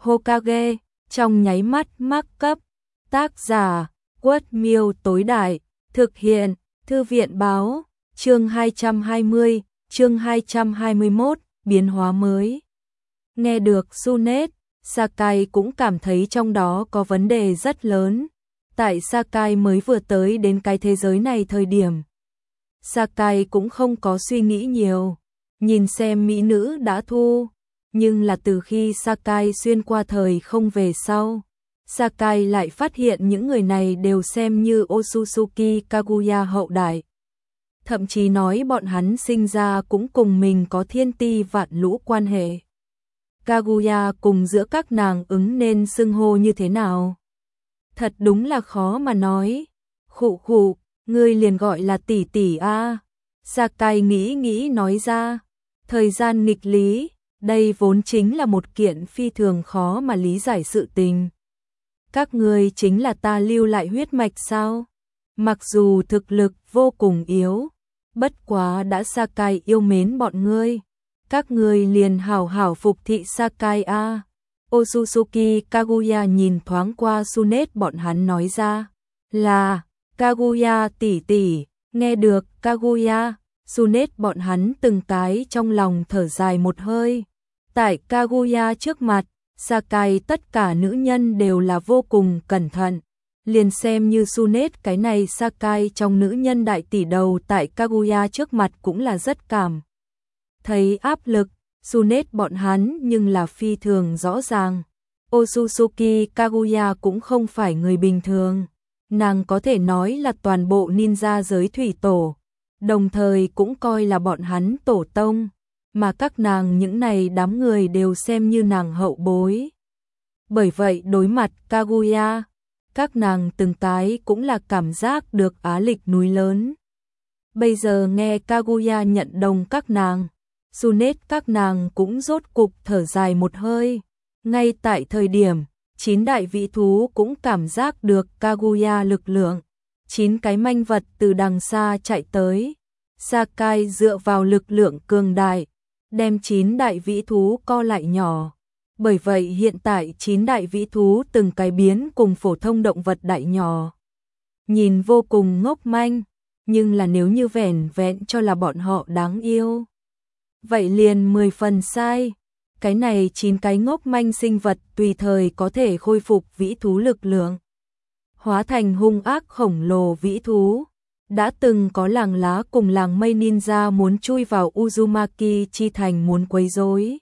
Hokage, trong nháy mắt mắc cấp. Tác giả, Quất Miêu tối đại, thực hiện, Thư viện báo, chương 220, chương 221, biến hóa mới. Nghe được Tsunade, Sakai cũng cảm thấy trong đó có vấn đề rất lớn. Tại Sakai mới vừa tới đến cái thế giới này thời điểm, Sakai cũng không có suy nghĩ nhiều, nhìn xem mỹ nữ đã thu, nhưng là từ khi Sakai xuyên qua thời không về sau, Sakai lại phát hiện những người này đều xem như Otsutsuki Kaguya hậu đại. Thậm chí nói bọn hắn sinh ra cũng cùng mình có thiên ti vạn lũ quan hệ. Kaguya cùng giữa các nàng ứng nên xưng hô như thế nào? Thật đúng là khó mà nói. Khụ khụ, ngươi liền gọi là tỷ tỷ a. Sakai nghĩ nói ra. Thời gian nghịch lý, đây vốn chính là một kiện phi thường khó mà lý giải sự tình. Các ngươi chính là ta lưu lại huyết mạch sao? Mặc dù thực lực vô cùng yếu, bất quá đã Sakai yêu mến bọn ngươi. Các ngươi liền hảo hảo phục thị Sakai a. Otsutsuki Kaguya nhìn thoáng qua Tsunade bọn hắn nói ra. Là, Kaguya tỷ tỷ, nghe được Kaguya, Tsunade bọn hắn từng cái trong lòng thở dài một hơi. Tại Kaguya trước mặt, Sakai tất cả nữ nhân đều là vô cùng cẩn thận. Liền xem như Tsunade cái này Sakai trong nữ nhân đại tỷ đầu tại Kaguya trước mặt cũng là rất cảm thấy áp lực. Tsunade bọn hắn nhưng là phi thường rõ ràng. Otsutsuki Kaguya cũng không phải người bình thường. Nàng có thể nói là toàn bộ ninja giới thủy tổ, đồng thời cũng coi là bọn hắn tổ tông, mà các nàng những này đám người đều xem như nàng hậu bối. Bởi vậy đối mặt Kaguya, các nàng từng cái cũng là cảm giác được áp lực núi lớn. Bây giờ nghe Kaguya nhận đồng các nàng, Tsunade các nàng cũng rốt cục thở dài một hơi. Ngay tại thời điểm, 9 đại vĩ thú cũng cảm giác được Kaguya lực lượng. 9 cái manh vật từ đằng xa chạy tới. Sakai dựa vào lực lượng cường đại, đem 9 đại vĩ thú co lại nhỏ. Bởi vậy hiện tại 9 đại vĩ thú từng cái biến cùng phổ thông động vật đại nhỏ. Nhìn vô cùng ngốc manh, nhưng là nếu như vẻn vẹn cho là bọn họ đáng yêu, vậy liền 10 phần sai. Cái này 9 cái ngốc manh sinh vật tùy thời có thể khôi phục vĩ thú lực lượng, hóa thành hung ác khổng lồ vĩ thú. Đã từng có làng lá cùng làng mây ninja muốn chui vào Uzumaki chi thành muốn quấy rối.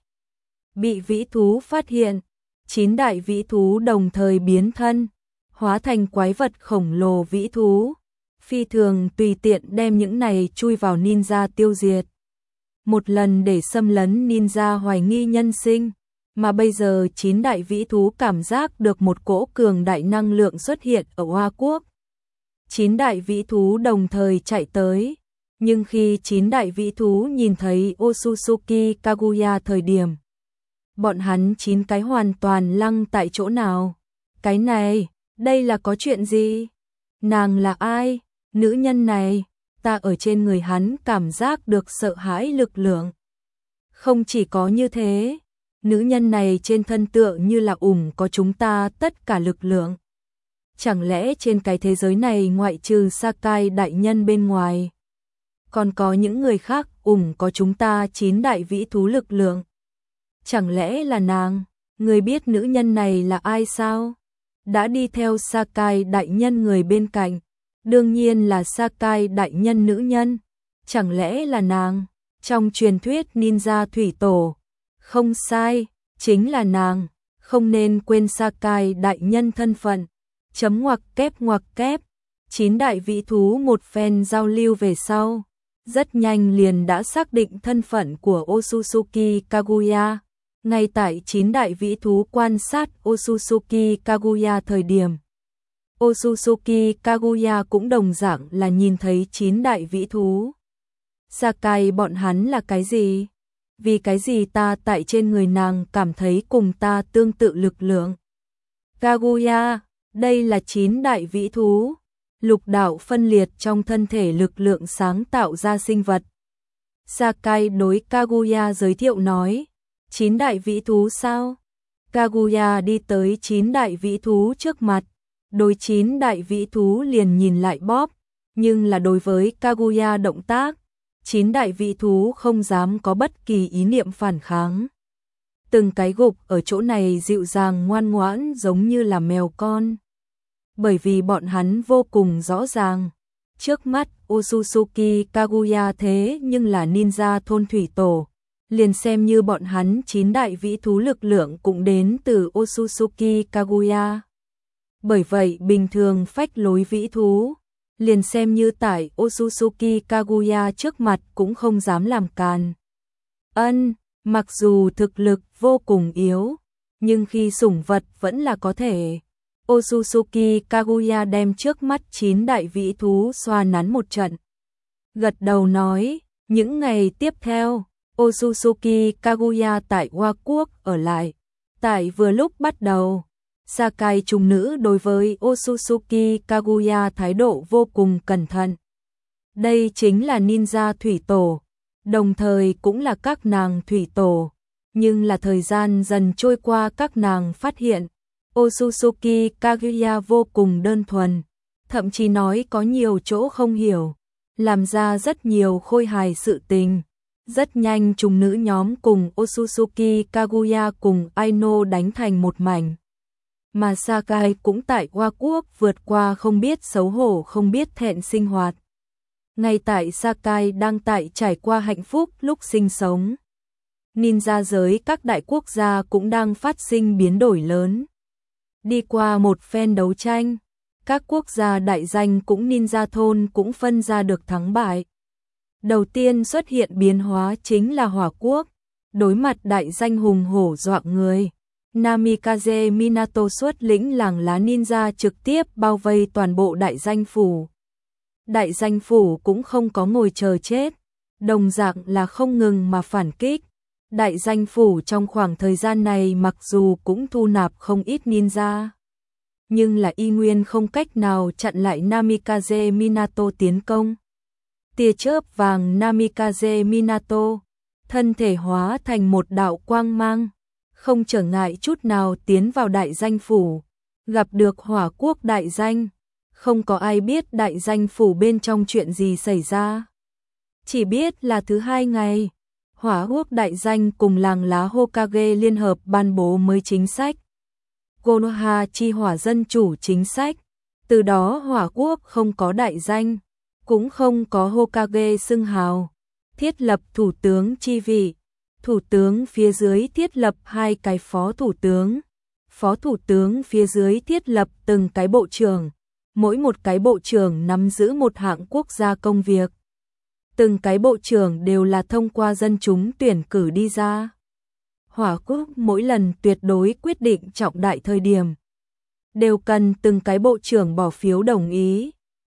Bị vĩ thú phát hiện, 9 đại vĩ thú đồng thời biến thân, hóa thành quái vật khổng lồ vĩ thú. Phi thường tùy tiện đem những này chui vào ninja tiêu diệt. Một lần để xâm lấn ninja hoài nghi nhân sinh, mà bây giờ 9 đại vĩ thú cảm giác được một cỗ cường đại năng lượng xuất hiện ở Hoa Quốc. 9 đại vĩ thú đồng thời chạy tới, nhưng khi 9 đại vĩ thú nhìn thấy Otsutsuki Kaguya thời điểm, bọn hắn 9 cái hoàn toàn lăng tại chỗ nào. Cái này, đây là có chuyện gì? Nàng là ai? Nữ nhân này, ta ở trên người hắn cảm giác được sợ hãi lực lượng. Không chỉ có như thế, nữ nhân này trên thân tựa như là có chúng ta tất cả lực lượng. Chẳng lẽ trên cái thế giới này ngoại trừ Sakai đại nhân bên ngoài, còn có những người khác có chúng ta 9 đại vĩ thú lực lượng? Chẳng lẽ là nàng? Người biết nữ nhân này là ai sao? Đã đi theo Sakai đại nhân người bên cạnh, đương nhiên là Sakai đại nhân nữ nhân. Chẳng lẽ là nàng? Trong truyền thuyết ninja thủy tổ, không sai, chính là nàng. Không nên quên Sakai đại nhân thân phận. Chấm ngoặc kép. 9 đại vĩ thú một phen giao lưu về sau, rất nhanh liền đã xác định thân phận của Otsutsuki Kaguya. Ngay tại 9 đại vĩ thú quan sát Otsutsuki Kaguya thời điểm, Otsutsuki Kaguya cũng đồng dạng là nhìn thấy 9 đại vĩ thú. Sakai bọn hắn là cái gì? Vì cái gì ta tại trên người nàng cảm thấy cùng ta tương tự lực lượng? Kaguya, đây là 9 đại vĩ thú. Lục đạo phân liệt trong thân thể lực lượng sáng tạo ra sinh vật. Sakai đối Kaguya giới thiệu nói, 9 đại vĩ thú sao? Kaguya đi tới 9 đại vĩ thú trước mặt, đối 9 đại vĩ thú liền nhìn lại bóp, nhưng là đối với Kaguya động tác, 9 đại vĩ thú không dám có bất kỳ ý niệm phản kháng. Từng cái gục ở chỗ này dịu dàng ngoan ngoãn giống như là mèo con. Bởi vì bọn hắn vô cùng rõ ràng, trước mắt Otsutsuki Kaguya thế nhưng là ninja thôn thủy tổ, liền xem như bọn hắn 9 đại vĩ thú lực lượng cũng đến từ Otsutsuki Kaguya. Bởi vậy bình thường phách lối vĩ thú, liền xem như tại Otsutsuki Kaguya trước mặt cũng không dám làm càn. Mặc dù thực lực vô cùng yếu, nhưng khi sủng vật vẫn là có thể. Otsutsuki Kaguya đem trước mắt 9 đại vĩ thú xoa nắn một trận. Gật đầu nói, những ngày tiếp theo, Otsutsuki Kaguya tại Hoa Quốc ở lại. Tại vừa lúc bắt đầu, Sakai trùng nữ đối với Otsutsuki Kaguya thái độ vô cùng cẩn thận. Đây chính là ninja thủy tổ, đồng thời cũng là các nàng thủy tổ. Nhưng là thời gian dần trôi qua các nàng phát hiện, Otsutsuki Kaguya vô cùng đơn thuần, thậm chí nói có nhiều chỗ không hiểu, làm ra rất nhiều khôi hài sự tình. Rất nhanh trùng nữ nhóm cùng Otsutsuki Kaguya cùng Aino đánh thành một mảnh. Mà Sakai cũng tại Hoa Quốc vượt qua không biết xấu hổ không biết thẹn sinh hoạt. Ngay tại Sakai đang tại trải qua hạnh phúc lúc sinh sống, ninja giới các đại quốc gia cũng đang phát sinh biến đổi lớn. Đi qua một phen đấu tranh, các quốc gia đại danh cũng ninja thôn cũng phân ra được thắng bại. Đầu tiên xuất hiện biến hóa chính là Hỏa Quốc, đối mặt đại danh hùng hổ dọa người. Namikaze Minato xuất lĩnh làng lá ninja trực tiếp bao vây toàn bộ đại danh phủ. Đại danh phủ cũng không có ngồi chờ chết, đồng dạng là không ngừng mà phản kích. Đại danh phủ trong khoảng thời gian này mặc dù cũng thu nạp không ít ninja, nhưng là y nguyên không cách nào chặn lại Namikaze Minato tiến công. Tia chớp vàng Namikaze Minato, thân thể hóa thành một đạo quang mang, không trở ngại chút nào tiến vào đại danh phủ, gặp được Hỏa Quốc đại danh. Không có ai biết đại danh phủ bên trong chuyện gì xảy ra. Chỉ biết là thứ hai ngày, Hỏa Quốc đại danh cùng làng lá Hokage liên hợp ban bố mới chính sách. Konoha chi hỏa dân chủ chính sách. Từ đó Hỏa Quốc không có đại danh, cũng không có Hokage xưng hào. Thiết lập thủ tướng chi vị. Thủ tướng phía dưới thiết lập 2 cái phó thủ tướng. Phó thủ tướng phía dưới thiết lập từng cái bộ trưởng. Mỗi một cái bộ trưởng nắm giữ một hạng quốc gia công việc. Từng cái bộ trưởng đều là thông qua dân chúng tuyển cử đi ra. Hỏa Quốc mỗi lần tuyệt đối quyết định trọng đại thời điểm, đều cần từng cái bộ trưởng bỏ phiếu đồng ý.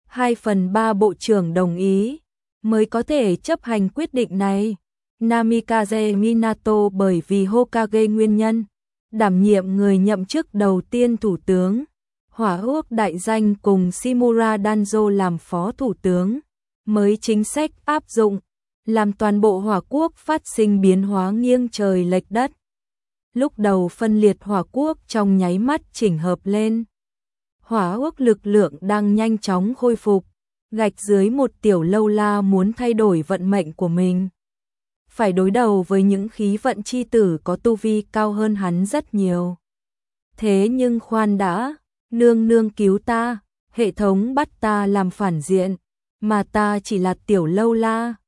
2/3 bộ trưởng đồng ý mới có thể chấp hành quyết định này. Namikaze Minato bởi vì Hokage nguyên nhân, đảm nhiệm người nhậm chức đầu tiên thủ tướng. Hỏa Quốc đại danh cùng Shimura Danzo làm phó thủ tướng, mới chính sách áp dụng, làm toàn bộ Hỏa Quốc phát sinh biến hóa nghiêng trời lệch đất. Lúc đầu phân liệt Hỏa Quốc trong nháy mắt chỉnh hợp lên. Hỏa Quốc lực lượng đang nhanh chóng khôi phục, gạch dưới một tiểu lâu la muốn thay đổi vận mệnh của mình. Phải đối đầu với những khí vận chi tử có tu vi cao hơn hắn rất nhiều. Thế nhưng khoan đã, nương nương cứu ta, hệ thống bắt ta làm phản diện, mà ta chỉ là tiểu lâu la.